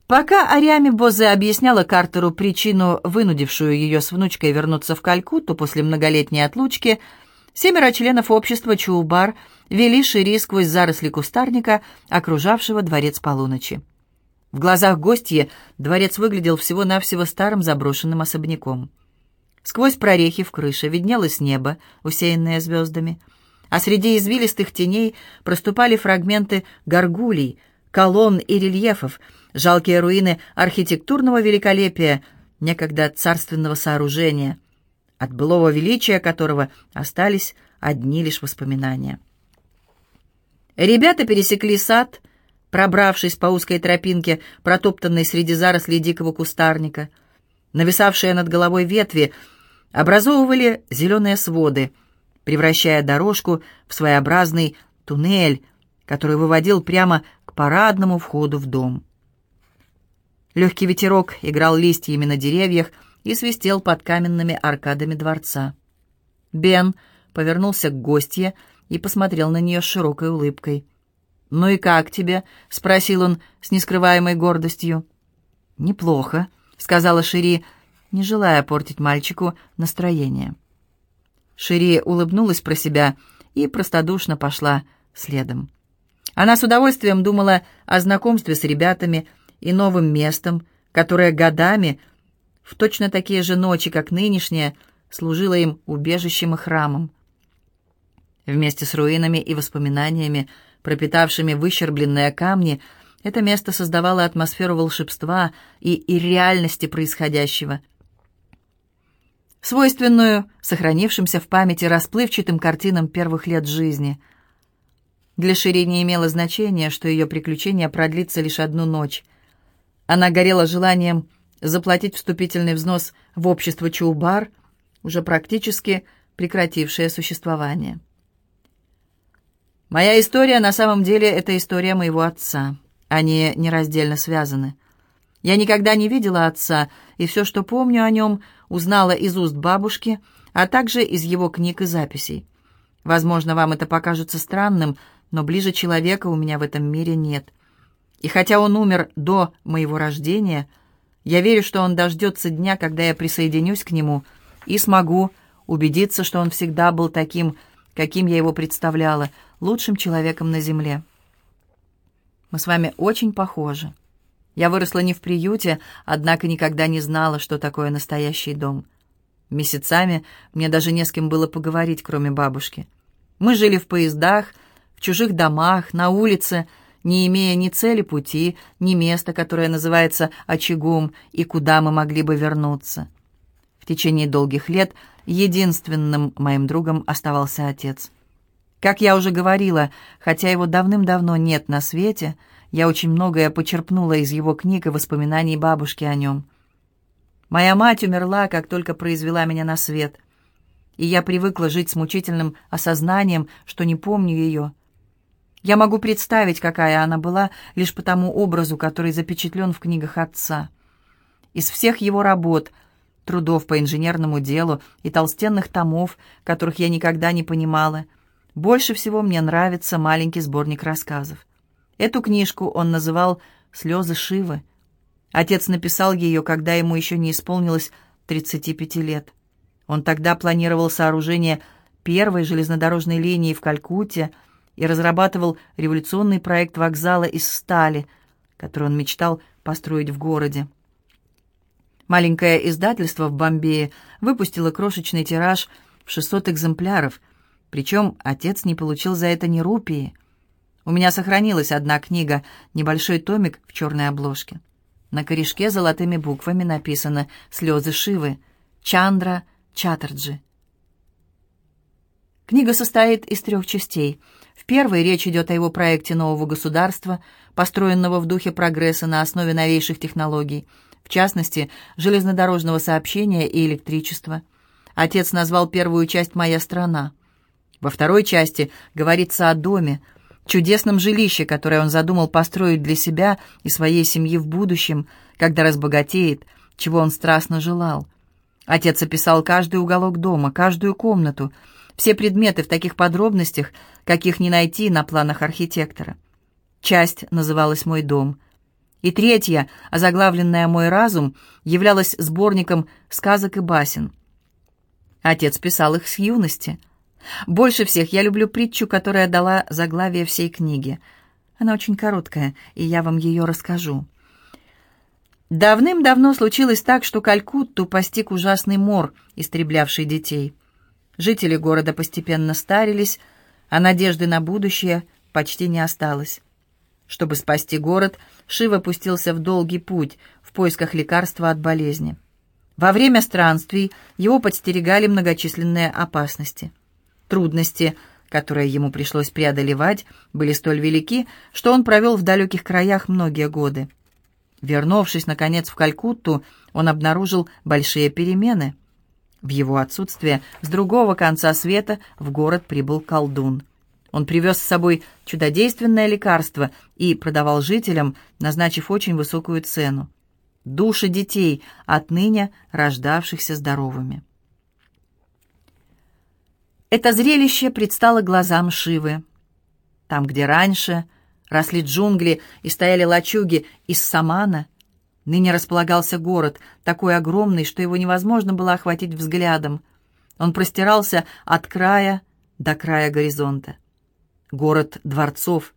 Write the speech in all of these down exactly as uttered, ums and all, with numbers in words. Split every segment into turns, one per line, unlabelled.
Пока Ариами Бозе объясняла Картеру причину, вынудившую ее с внучкой вернуться в Калькутту после многолетней отлучки, семеро членов общества Чоубар вели Шири сквозь заросли кустарника, окружавшего дворец полуночи. В глазах гостьи дворец выглядел всего-навсего старым заброшенным особняком. Сквозь прорехи в крыше виднелось небо, усеянное звездами, а среди извилистых теней проступали фрагменты горгулей, колонн и рельефов, жалкие руины архитектурного великолепия, некогда царственного сооружения, от былого величия которого остались одни лишь воспоминания. Ребята пересекли сад, пробравшись по узкой тропинке, протоптанной среди зарослей дикого кустарника. Нависавшие над головой ветви образовывали зеленые своды, превращая дорожку в своеобразный туннель, который выводил прямо к парадному входу в дом. Легкий ветерок играл листьями на деревьях и свистел под каменными аркадами дворца. Бен повернулся к гостье и посмотрел на нее с широкой улыбкой. «Ну и как тебе?» — спросил он с нескрываемой гордостью. «Неплохо», — сказала Шири, не желая портить мальчику настроение. Шири улыбнулась про себя и простодушно пошла следом. Она с удовольствием думала о знакомстве с ребятами и новым местом, которое годами, в точно такие же ночи, как нынешняя, служило им убежищем и храмом. Вместе с руинами и воспоминаниями, пропитавшими выщербленные камни, это место создавало атмосферу волшебства и, и реальности происходящего, свойственную сохранившимся в памяти расплывчатым картинам первых лет жизни. Для Шири не имело значения, что ее приключение продлится лишь одну ночь. Она горела желанием заплатить вступительный взнос в общество Чоубар, уже практически прекратившее существование. Моя история на самом деле — это история моего отца. Они нераздельно связаны. Я никогда не видела отца, и все, что помню о нем, узнала из уст бабушки, а также из его книг и записей. Возможно, вам это покажется странным, но ближе человека у меня в этом мире нет. И хотя он умер до моего рождения, я верю, что он дождется дня, когда я присоединюсь к нему и смогу убедиться, что он всегда был таким, каким я его представляла, лучшим человеком на земле. Мы с вами очень похожи. Я выросла не в приюте, однако никогда не знала, что такое настоящий дом. Месяцами мне даже не с кем было поговорить, кроме бабушки. Мы жили в поездах, в чужих домах, на улице, не имея ни цели пути, ни места, которое называется очагом, и куда мы могли бы вернуться. В течение долгих лет единственным моим другом оставался отец. Как я уже говорила, хотя его давным-давно нет на свете, я очень многое почерпнула из его книг и воспоминаний бабушки о нем. Моя мать умерла, как только произвела меня на свет, и я привыкла жить с мучительным осознанием, что не помню ее. Я могу представить, какая она была, лишь по тому образу, который запечатлен в книгах отца. Из всех его работ, трудов по инженерному делу и толстенных томов, которых я никогда не понимала, больше всего мне нравится маленький сборник рассказов. Эту книжку он называл «Слезы Шивы». Отец написал ее, когда ему еще не исполнилось тридцати пяти лет. Он тогда планировал сооружение первой железнодорожной линии в Калькутте и разрабатывал революционный проект вокзала из стали, который он мечтал построить в городе. Маленькое издательство в Бомбее выпустило крошечный тираж в шестьсот экземпляров, причем отец не получил за это ни рупии. У меня сохранилась одна книга, небольшой томик в черной обложке. На корешке золотыми буквами написано «Слезы Шивы», Чандра Чаттерджи. Книга состоит из трех частей. В первой речь идет о его проекте нового государства, построенного в духе прогресса на основе новейших технологий, в частности, железнодорожного сообщения и электричества. Отец назвал первую часть «Моя страна». Во второй части говорится о доме, чудесном жилище, которое он задумал построить для себя и своей семьи в будущем, когда разбогатеет, чего он страстно желал. Отец описал каждый уголок дома, каждую комнату, все предметы в таких подробностях, каких не найти на планах архитектора. Часть называлась «Мой дом». И третья, озаглавленная «Мой разум», являлась сборником сказок и басен. Отец писал их с юности. Больше всех я люблю притчу, которая дала заглавие всей книге. Она очень короткая, и я вам ее расскажу. Давным-давно случилось так, что Калькутту постиг ужасный мор, истреблявший детей. Жители города постепенно старились, а надежды на будущее почти не осталось. Чтобы спасти город, Шива пустился в долгий путь в поисках лекарства от болезни. Во время странствий его подстерегали многочисленные опасности. Трудности, которые ему пришлось преодолевать, были столь велики, что он провел в далеких краях многие годы. Вернувшись, наконец, в Калькутту, он обнаружил большие перемены. В его отсутствие с другого конца света в город прибыл колдун. Он привез с собой чудодейственное лекарство и продавал жителям, назначив очень высокую цену. Души детей, отныне рождавшихся здоровыми. Это зрелище предстало глазам Шивы. Там, где раньше росли джунгли и стояли лачуги из самана, ныне располагался город, такой огромный, что его невозможно было охватить взглядом. Он простирался от края до края горизонта. Город дворцов.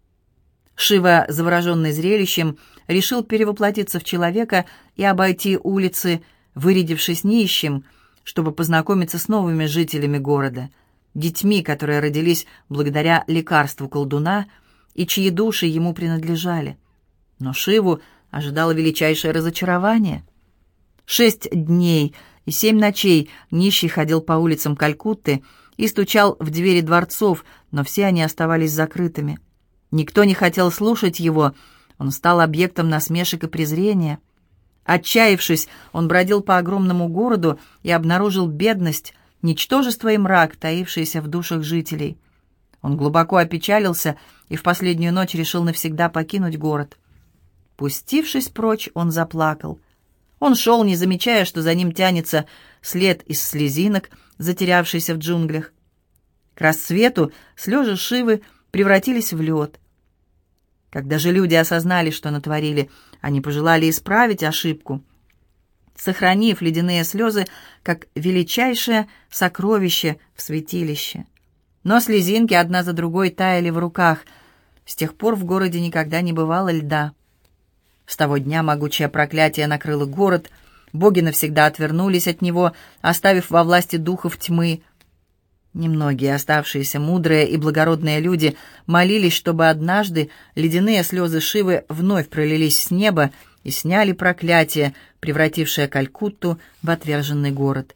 Шива, завороженный зрелищем, решил перевоплотиться в человека и обойти улицы, вырядившись нищим, чтобы познакомиться с новыми жителями города, детьми, которые родились благодаря лекарству колдуна и чьи души ему принадлежали. Но Шиву ожидало величайшее разочарование. Шесть дней и семь ночей нищий ходил по улицам Калькутты и стучал в двери дворцов, но все они оставались закрытыми. Никто не хотел слушать его, он стал объектом насмешек и презрения. Отчаявшись, он бродил по огромному городу и обнаружил бедность, ничтожество и мрак, таившиеся в душах жителей. Он глубоко опечалился и в последнюю ночь решил навсегда покинуть город. Пустившись прочь, он заплакал. Он шел, не замечая, что за ним тянется след из слезинок, затерявшийся в джунглях. К рассвету слезы Шивы превратились в лед. Когда же люди осознали, что натворили, они пожелали исправить ошибку, сохранив ледяные слезы как величайшее сокровище в святилище. Но слезинки одна за другой таяли в руках. С тех пор в городе никогда не бывало льда. С того дня могучее проклятие накрыло город, боги навсегда отвернулись от него, оставив во власти духов тьмы. Немногие оставшиеся мудрые и благородные люди молились, чтобы однажды ледяные слезы Шивы вновь пролились с неба и сняли проклятие, превратившее Калькутту в отверженный город.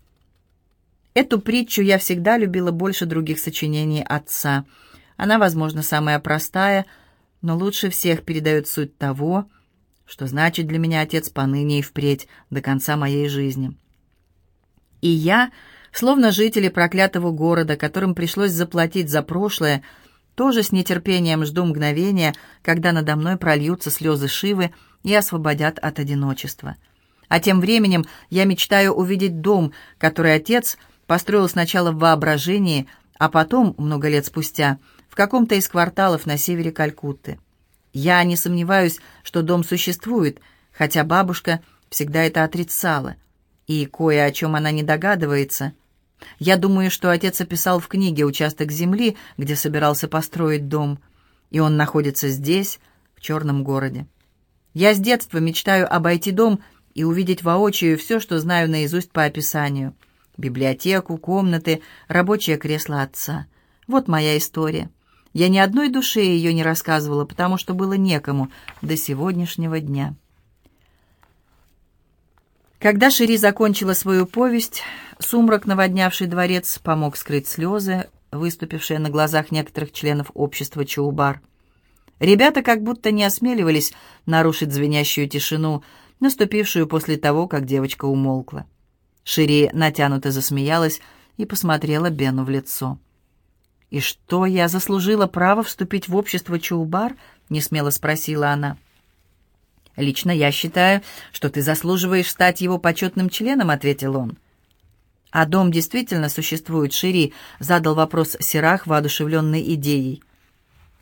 Эту притчу я всегда любила больше других сочинений отца. Она, возможно, самая простая, но лучше всех передает суть того, что значит для меня отец поныне и впредь, до конца моей жизни. И я, словно жители проклятого города, которым пришлось заплатить за прошлое, тоже с нетерпением жду мгновения, когда надо мной прольются слезы Шивы и освободят от одиночества. А тем временем я мечтаю увидеть дом, который отец построил сначала в воображении, а потом, много лет спустя, в каком-то из кварталов на севере Калькутты. Я не сомневаюсь, что дом существует, хотя бабушка всегда это отрицала, и кое о чем она не догадывается. Я думаю, что отец описал в книге участок земли, где собирался построить дом, и он находится здесь, в черном городе. Я с детства мечтаю обойти дом и увидеть воочию все, что знаю наизусть по описанию. Библиотеку, комнаты, рабочее кресло отца. Вот моя история. Я ни одной душе ее не рассказывала, потому что было некому до сегодняшнего дня. Когда Шири закончила свою повесть, сумрак, наводнявший дворец, помог скрыть слезы, выступившие на глазах некоторых членов общества Чоубар. Ребята как будто не осмеливались нарушить звенящую тишину, наступившую после того, как девочка умолкла. Шири натянуто засмеялась и посмотрела Бену в лицо. «И что, я заслужила право вступить в общество Чоубар?» — несмело спросила она. «Лично я считаю, что ты заслуживаешь стать его почетным членом», — ответил он. «А дом действительно существует, Шири?» — задал вопрос Сирах, воодушевленный идеей.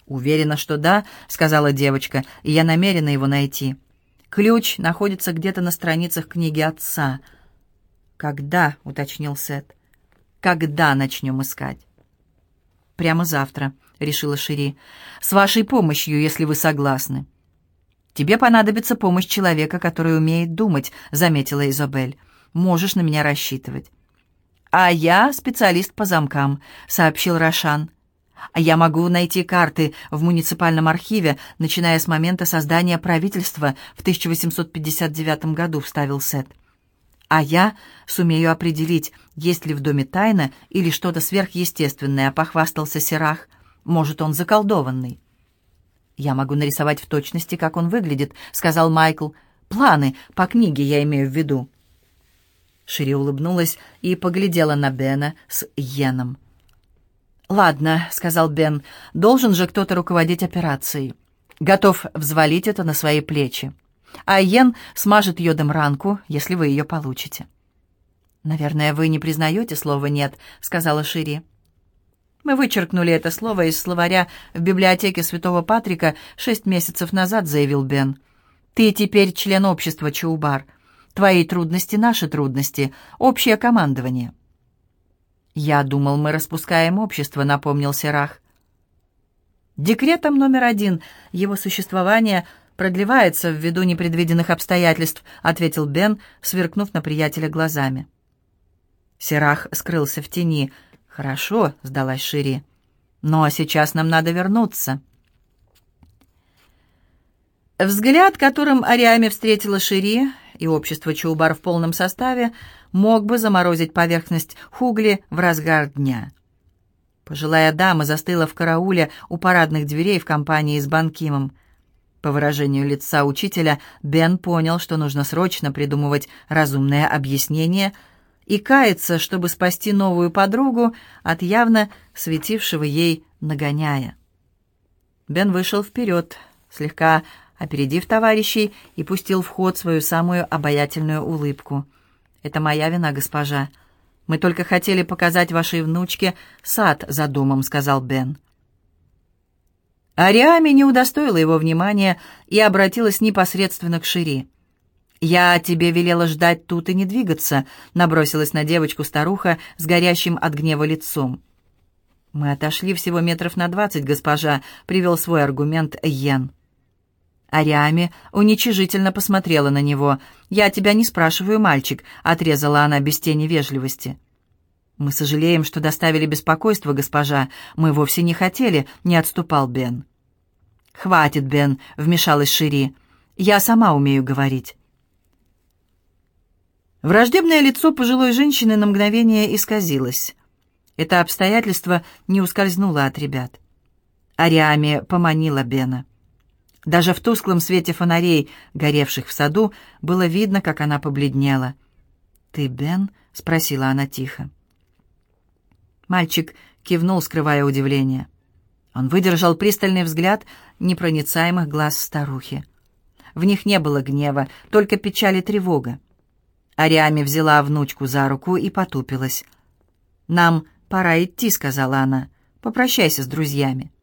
«Уверена, что да», — сказала девочка, — «и я намерена его найти. Ключ находится где-то на страницах книги отца». «Когда?» — уточнил Сет. «Когда начнем искать?» «Прямо завтра», — решила Шири. «С вашей помощью, если вы согласны». «Тебе понадобится помощь человека, который умеет думать», — заметила Изабель. «Можешь на меня рассчитывать». «А я специалист по замкам», — сообщил Рошан. «А я могу найти карты в муниципальном архиве, начиная с момента создания правительства в тысяча восемьсот пятьдесят девятом году», — вставил Сет. «А я сумею определить, есть ли в доме тайна или что-то сверхъестественное», — похвастался Сирах. «Может, он заколдованный». «Я могу нарисовать в точности, как он выглядит», — сказал Майкл. «Планы по книге я имею в виду». Шири улыбнулась и поглядела на Бена с Йеном. «Ладно», — сказал Бен, — «должен же кто-то руководить операцией. Готов взвалить это на свои плечи. А Йен смажет йодом ранку, если вы ее получите». «Наверное, вы не признаете слова «нет», — сказала Шири. «Мы вычеркнули это слово из словаря в библиотеке Святого Патрика шесть месяцев назад», — заявил Бен. «Ты теперь член общества, Чоубар. Твои трудности — наши трудности. Общее командование». «Я думал, мы распускаем общество», — напомнил Сирах. «Декретом номер один его существование продлевается ввиду непредвиденных обстоятельств», — ответил Бен, сверкнув на приятеля глазами. Сирах скрылся в тени. «Хорошо», — сдалась Шири. «Но сейчас нам надо вернуться». Взгляд, которым Ариаме встретила Шири, и общество Чоубар в полном составе, мог бы заморозить поверхность Хугли в разгар дня. Пожилая дама застыла в карауле у парадных дверей в компании с Банкимом. По выражению лица учителя, Бен понял, что нужно срочно придумывать разумное объяснение и каяться, чтобы спасти новую подругу от явно светившего ей нагоняя. Бен вышел вперед, слегка опередив товарищей, и пустил в ход свою самую обаятельную улыбку. «Это моя вина, госпожа. Мы только хотели показать вашей внучке сад за домом», — сказал Бен. Ариаме не удостоила его внимания и обратилась непосредственно к Шири. «Я тебе велела ждать тут и не двигаться», — набросилась на девочку старуха с горящим от гнева лицом. «Мы отошли всего метров на двадцать, госпожа», — привел свой аргумент Йен. Ариаме уничижительно посмотрела на него. «Я тебя не спрашиваю, мальчик», — отрезала она без тени вежливости. «Мы сожалеем, что доставили беспокойство, госпожа. Мы вовсе не хотели», — не отступал Бен. «Хватит, Бен», — вмешалась Шири. «Я сама умею говорить». Враждебное лицо пожилой женщины на мгновение исказилось. Это обстоятельство не ускользнуло от ребят. Ариаме поманила Бена. Даже в тусклом свете фонарей, горевших в саду, было видно, как она побледнела. «Ты Бен?» — спросила она тихо. Мальчик кивнул, скрывая удивление. Он выдержал пристальный взгляд непроницаемых глаз старухи. В них не было гнева, только печаль и тревога. Ариаме взяла внучку за руку и потупилась. «Нам пора идти», — сказала она. «Попрощайся с друзьями».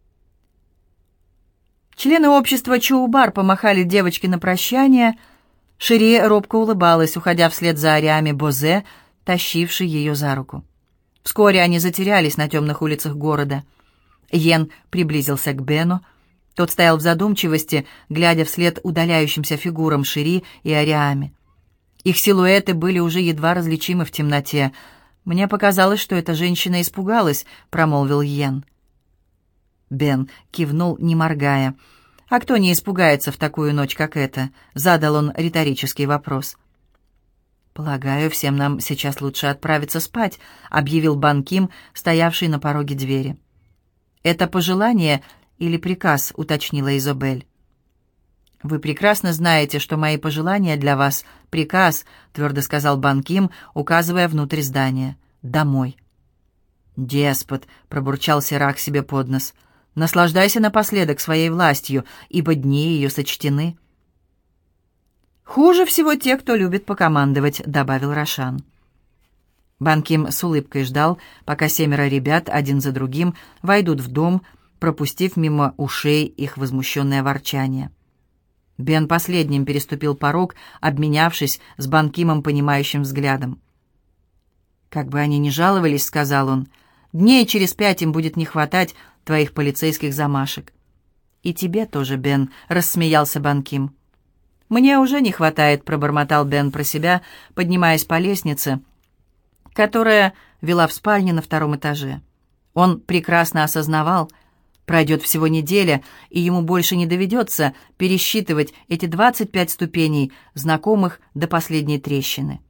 Члены общества Чоубар помахали девочке на прощание. Шири робко улыбалась, уходя вслед за Ариаме Бозе, тащившей ее за руку. Вскоре они затерялись на темных улицах города. Йен приблизился к Бену. Тот стоял в задумчивости, глядя вслед удаляющимся фигурам Шири и Ариаме. Их силуэты были уже едва различимы в темноте. «Мне показалось, что эта женщина испугалась», — промолвил Йен. Бен кивнул, не моргая. «А кто не испугается в такую ночь, как эта?» — задал он риторический вопрос. «Полагаю, всем нам сейчас лучше отправиться спать», — объявил Банким, стоявший на пороге двери. «Это пожелание или приказ?» — уточнила Изабель. «Вы прекрасно знаете, что мои пожелания для вас — приказ», — твердо сказал Банким, указывая внутрь здания. «Домой». «Деспот», — пробурчал Сирах себе под нос, — «наслаждайся напоследок своей властью, ибо дни ее сочтены». «Хуже всего те, кто любит покомандовать», — добавил Рошан. Банким с улыбкой ждал, пока семеро ребят один за другим войдут в дом, пропустив мимо ушей их возмущенное ворчание. Бен последним переступил порог, обменявшись с Банкимом понимающим взглядом. «Как бы они ни жаловались, — сказал он, — дней через пять им будет не хватать твоих полицейских замашек». «И тебе тоже, Бен», — рассмеялся Банким. «Мне уже не хватает», — пробормотал Бен про себя, поднимаясь по лестнице, которая вела в спальню на втором этаже. Он прекрасно осознавал, пройдет всего неделя, и ему больше не доведется пересчитывать эти двадцать пять ступеней, знакомых до последней трещины.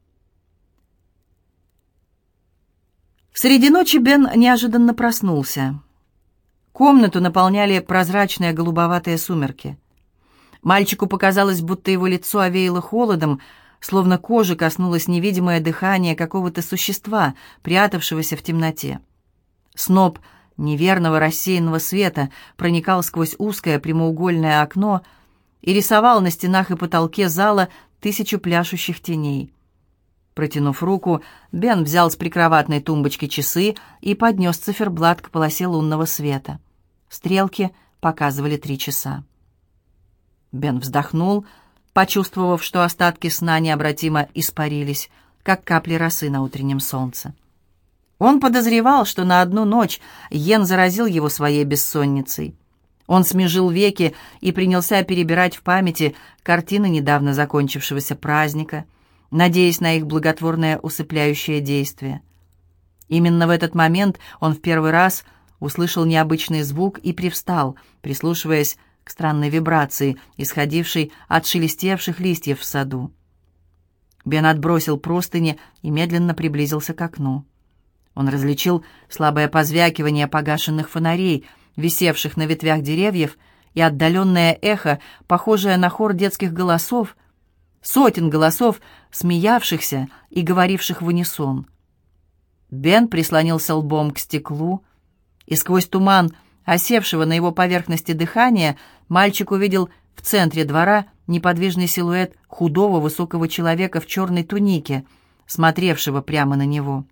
Среди ночи Бен неожиданно проснулся. Комнату наполняли прозрачные голубоватые сумерки. Мальчику показалось, будто его лицо овеяло холодом, словно кожи коснулось невидимое дыхание какого-то существа, прятавшегося в темноте. Сноп неверного рассеянного света проникал сквозь узкое прямоугольное окно и рисовал на стенах и потолке зала тысячу пляшущих теней. Протянув руку, Бен взял с прикроватной тумбочки часы и поднес циферблат к полосе лунного света. Стрелки показывали три часа. Бен вздохнул, почувствовав, что остатки сна необратимо испарились, как капли росы на утреннем солнце. Он подозревал, что на одну ночь Йен заразил его своей бессонницей. Он смежил веки и принялся перебирать в памяти картины недавно закончившегося праздника, надеясь на их благотворное усыпляющее действие. Именно в этот момент он в первый раз услышал необычный звук и привстал, прислушиваясь к странной вибрации, исходившей от шелестевших листьев в саду. Бен отбросил простыни и медленно приблизился к окну. Он различил слабое позвякивание погашенных фонарей, висевших на ветвях деревьев, и отдаленное эхо, похожее на хор детских голосов, сотен голосов, смеявшихся и говоривших в унисон. Бен прислонился лбом к стеклу, и сквозь туман, осевшего на его поверхности дыхания, мальчик увидел в центре двора неподвижный силуэт худого высокого человека в черной тунике, смотревшего прямо на него.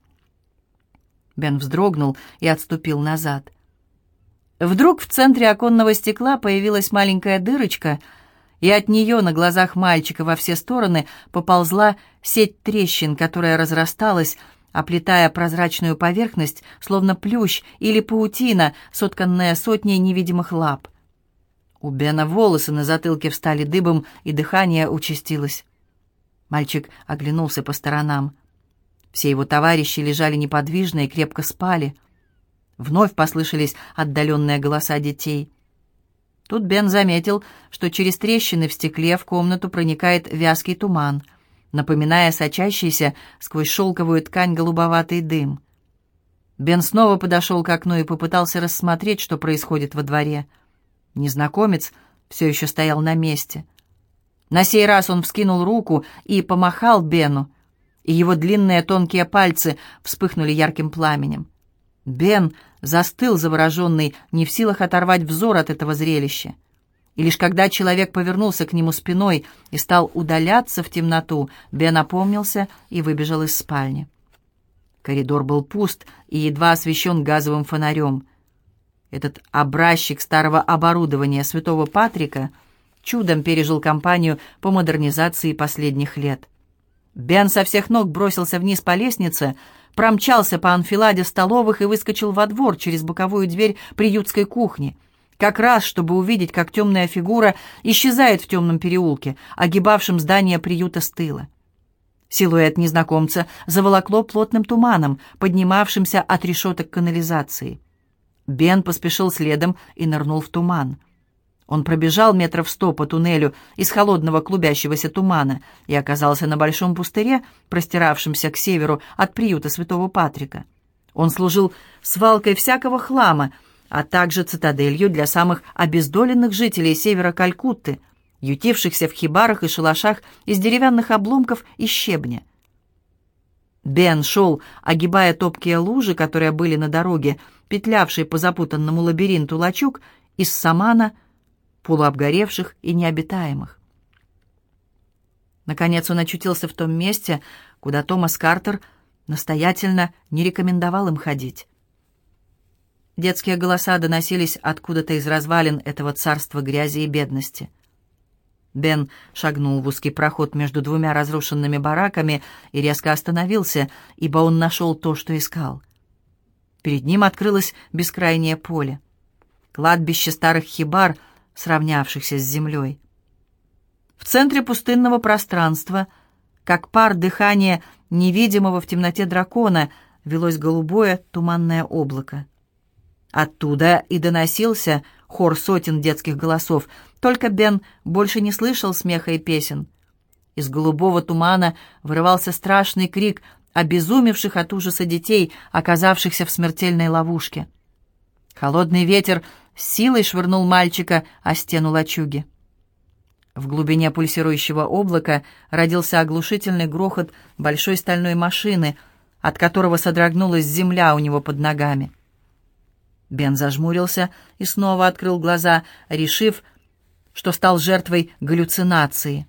Бен вздрогнул и отступил назад. Вдруг в центре оконного стекла появилась маленькая дырочка, и от нее на глазах мальчика во все стороны поползла сеть трещин, которая разрасталась, оплетая прозрачную поверхность, словно плющ или паутина, сотканная сотней невидимых лап. У Бена волосы на затылке встали дыбом, и дыхание участилось. Мальчик оглянулся по сторонам. Все его товарищи лежали неподвижно и крепко спали. Вновь послышались отдаленные голоса детей. Тут Бен заметил, что через трещины в стекле в комнату проникает вязкий туман, напоминая сочащийся сквозь шелковую ткань голубоватый дым. Бен снова подошел к окну и попытался рассмотреть, что происходит во дворе. Незнакомец все еще стоял на месте. На сей раз он вскинул руку и помахал Бену, и его длинные тонкие пальцы вспыхнули ярким пламенем. Бен застыл завороженный, не в силах оторвать взор от этого зрелища. И лишь когда человек повернулся к нему спиной и стал удаляться в темноту, Бен опомнился и выбежал из спальни. Коридор был пуст и едва освещен газовым фонарем. Этот образчик старого оборудования святого Патрика чудом пережил кампанию по модернизации последних лет. Бен со всех ног бросился вниз по лестнице, промчался по анфиладе столовых и выскочил во двор через боковую дверь приютской кухни, как раз чтобы увидеть, как темная фигура исчезает в темном переулке, огибавшем здание приюта с тыла. Силуэт незнакомца заволокло плотным туманом, поднимавшимся от решеток канализации. Бен поспешил следом и нырнул в туман. Он пробежал метров сто по туннелю из холодного клубящегося тумана и оказался на большом пустыре, простиравшемся к северу от приюта святого Патрика. Он служил свалкой всякого хлама, а также цитаделью для самых обездоленных жителей севера Калькутты, ютившихся в хибарах и шалашах из деревянных обломков и щебня. Бен шел, огибая топкие лужи, которые были на дороге, петлявшей по запутанному лабиринту лачуг из самана, полуобгоревших и необитаемых. Наконец он очутился в том месте, куда Томас Картер настоятельно не рекомендовал им ходить. Детские голоса доносились откуда-то из развалин этого царства грязи и бедности. Бен шагнул в узкий проход между двумя разрушенными бараками и резко остановился, ибо он нашел то, что искал. Перед ним открылось бескрайнее поле, кладбище старых хибар, сравнявшихся с землей. В центре пустынного пространства, как пар дыхания невидимого в темноте дракона, велось голубое туманное облако. Оттуда и доносился хор сотен детских голосов, только Бен больше не слышал смеха и песен. Из голубого тумана вырывался страшный крик обезумевших от ужаса детей, оказавшихся в смертельной ловушке. Холодный ветер с силой швырнул мальчика о стену лачуги. В глубине пульсирующего облака родился оглушительный грохот большой стальной машины, от которого содрогнулась земля у него под ногами. Бен зажмурился и снова открыл глаза, решив, что стал жертвой галлюцинации.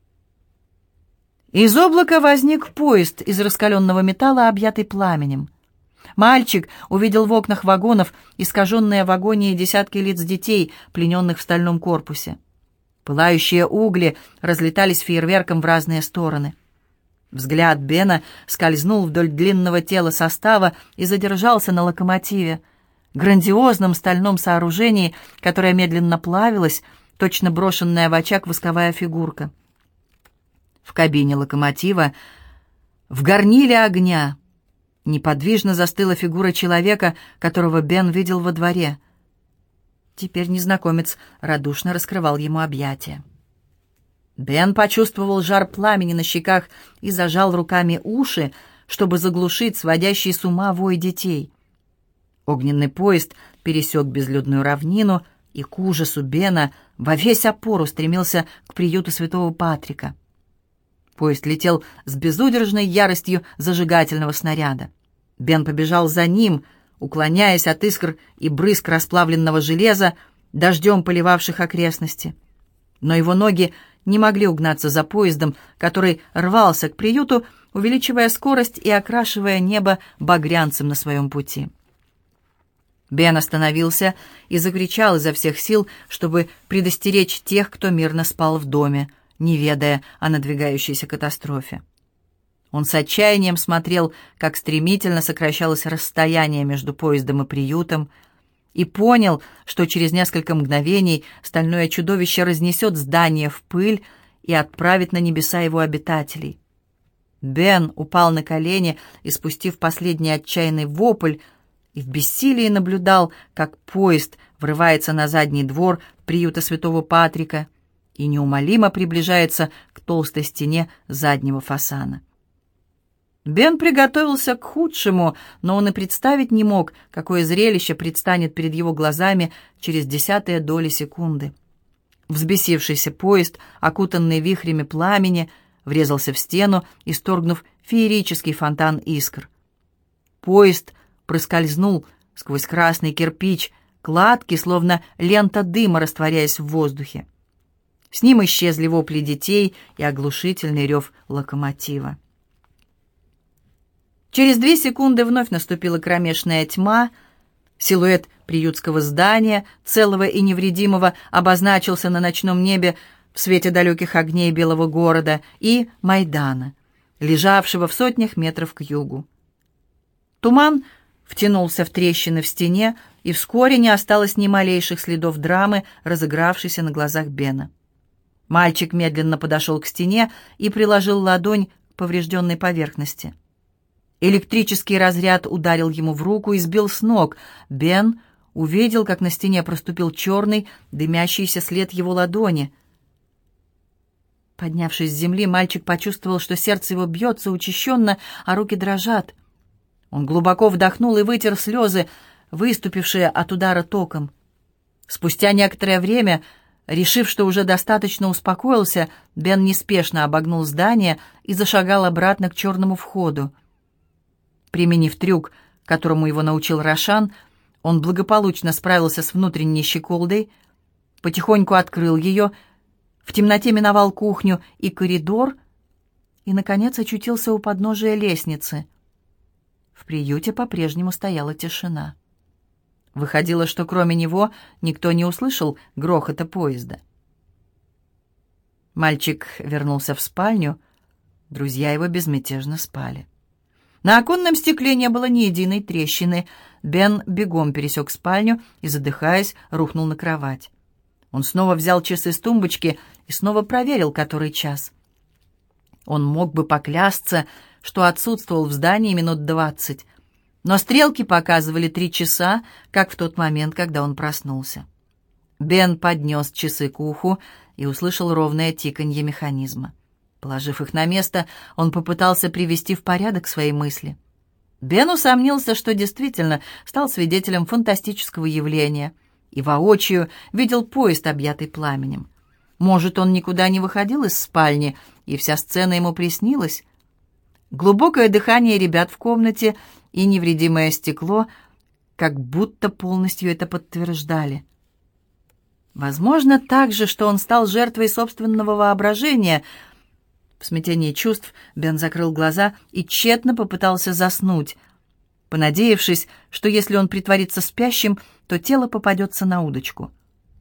Из облака возник поезд из раскаленного металла, объятый пламенем. Мальчик увидел в окнах вагонов искаженные в агонии десятки лиц детей, плененных в стальном корпусе. Пылающие угли разлетались фейерверком в разные стороны. Взгляд Бена скользнул вдоль длинного тела состава и задержался на локомотиве, грандиозном стальном сооружении, которое медленно плавилось, точно брошенная в очаг восковая фигурка. В кабине локомотива, в горниле огня, неподвижно застыла фигура человека, которого Бен видел во дворе. Теперь незнакомец радушно раскрывал ему объятия. Бен почувствовал жар пламени на щеках и зажал руками уши, чтобы заглушить сводящий с ума вой детей. Огненный поезд пересек безлюдную равнину и, к ужасу Бена, во весь опор устремился к приюту святого Патрика. Поезд летел с безудержной яростью зажигательного снаряда. Бен побежал за ним, уклоняясь от искр и брызг расплавленного железа, дождем поливавших окрестности. Но его ноги не могли угнаться за поездом, который рвался к приюту, увеличивая скорость и окрашивая небо багрянцем на своем пути. Бен остановился и закричал изо всех сил, чтобы предостеречь тех, кто мирно спал в доме, не ведая о надвигающейся катастрофе. Он с отчаянием смотрел, как стремительно сокращалось расстояние между поездом и приютом, и понял, что через несколько мгновений стальное чудовище разнесет здание в пыль и отправит на небеса его обитателей. Бен упал на колени и, спустив последний отчаянный вопль, и в бессилии наблюдал, как поезд врывается на задний двор приюта святого Патрика и неумолимо приближается к толстой стене заднего фасана. Бен приготовился к худшему, но он и представить не мог, какое зрелище предстанет перед его глазами через десятые доли секунды. Взбесившийся поезд, окутанный вихрями пламени, врезался в стену, исторгнув феерический фонтан искр. Поезд проскользнул сквозь красный кирпич, гладкий, словно лента дыма, растворяясь в воздухе. С ним исчезли вопли детей и оглушительный рев локомотива. Через две секунды вновь наступила кромешная тьма. Силуэт приютского здания, целого и невредимого, обозначился на ночном небе в свете далеких огней белого города и Майдана, лежавшего в сотнях метров к югу. Туман втянулся в трещины в стене, и вскоре не осталось ни малейших следов драмы, разыгравшейся на глазах Бена. Мальчик медленно подошел к стене и приложил ладонь к поврежденной поверхности. Электрический разряд ударил ему в руку и сбил с ног. Бен увидел, как на стене проступил черный, дымящийся след его ладони. Поднявшись с земли, мальчик почувствовал, что сердце его бьется учащенно, а руки дрожат. Он глубоко вдохнул и вытер слезы, выступившие от удара током. Спустя некоторое время, решив, что уже достаточно успокоился, Бен неспешно обогнул здание и зашагал обратно к черному входу. Применив трюк, которому его научил Рошан, он благополучно справился с внутренней щеколдой, потихоньку открыл ее, в темноте миновал кухню и коридор и, наконец, очутился у подножия лестницы. В приюте по-прежнему стояла тишина. Выходило, что кроме него никто не услышал грохота поезда. Мальчик вернулся в спальню. Друзья его безмятежно спали. На оконном стекле не было ни единой трещины. Бен бегом пересек спальню и, задыхаясь, рухнул на кровать. Он снова взял часы с тумбочки и снова проверил, который час. Он мог бы поклясться, что отсутствовал в здании минут двадцать, но стрелки показывали три часа, как в тот момент, когда он проснулся. Бен поднес часы к уху и услышал ровное тиканье механизма. Положив их на место, он попытался привести в порядок свои мысли. Бен усомнился, что действительно стал свидетелем фантастического явления и воочию видел поезд, объятый пламенем. Может, он никуда не выходил из спальни, и вся сцена ему приснилась? Глубокое дыхание ребят в комнате и невредимое стекло как будто полностью это подтверждали. Возможно также, что он стал жертвой собственного воображения. В смятении чувств Бен закрыл глаза и тщетно попытался заснуть, понадеявшись, что если он притворится спящим, то тело попадется на удочку.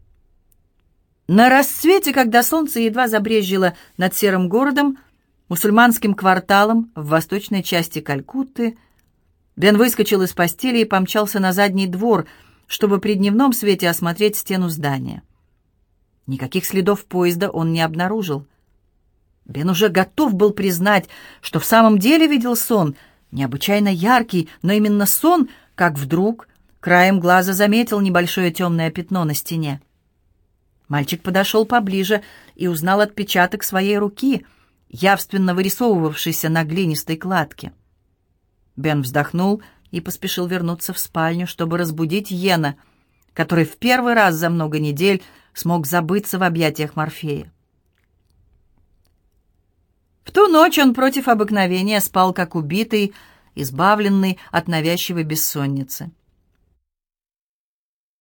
На рассвете, когда солнце едва забрезжило над серым городом, мусульманским кварталом в восточной части Калькутты, Бен выскочил из постели и помчался на задний двор, чтобы при дневном свете осмотреть стену здания. Никаких следов поезда он не обнаружил. Бен уже готов был признать, что в самом деле видел сон, необычайно яркий, но именно сон, как вдруг краем глаза заметил небольшое темное пятно на стене. Мальчик подошел поближе и узнал отпечаток своей руки, явственно вырисовывавшийся на глинистой кладке. Бен вздохнул и поспешил вернуться в спальню, чтобы разбудить Йена, который в первый раз за много недель смог забыться в объятиях Морфея. В ту ночь он против обыкновения спал как убитый, избавленный от навязчивой бессонницы.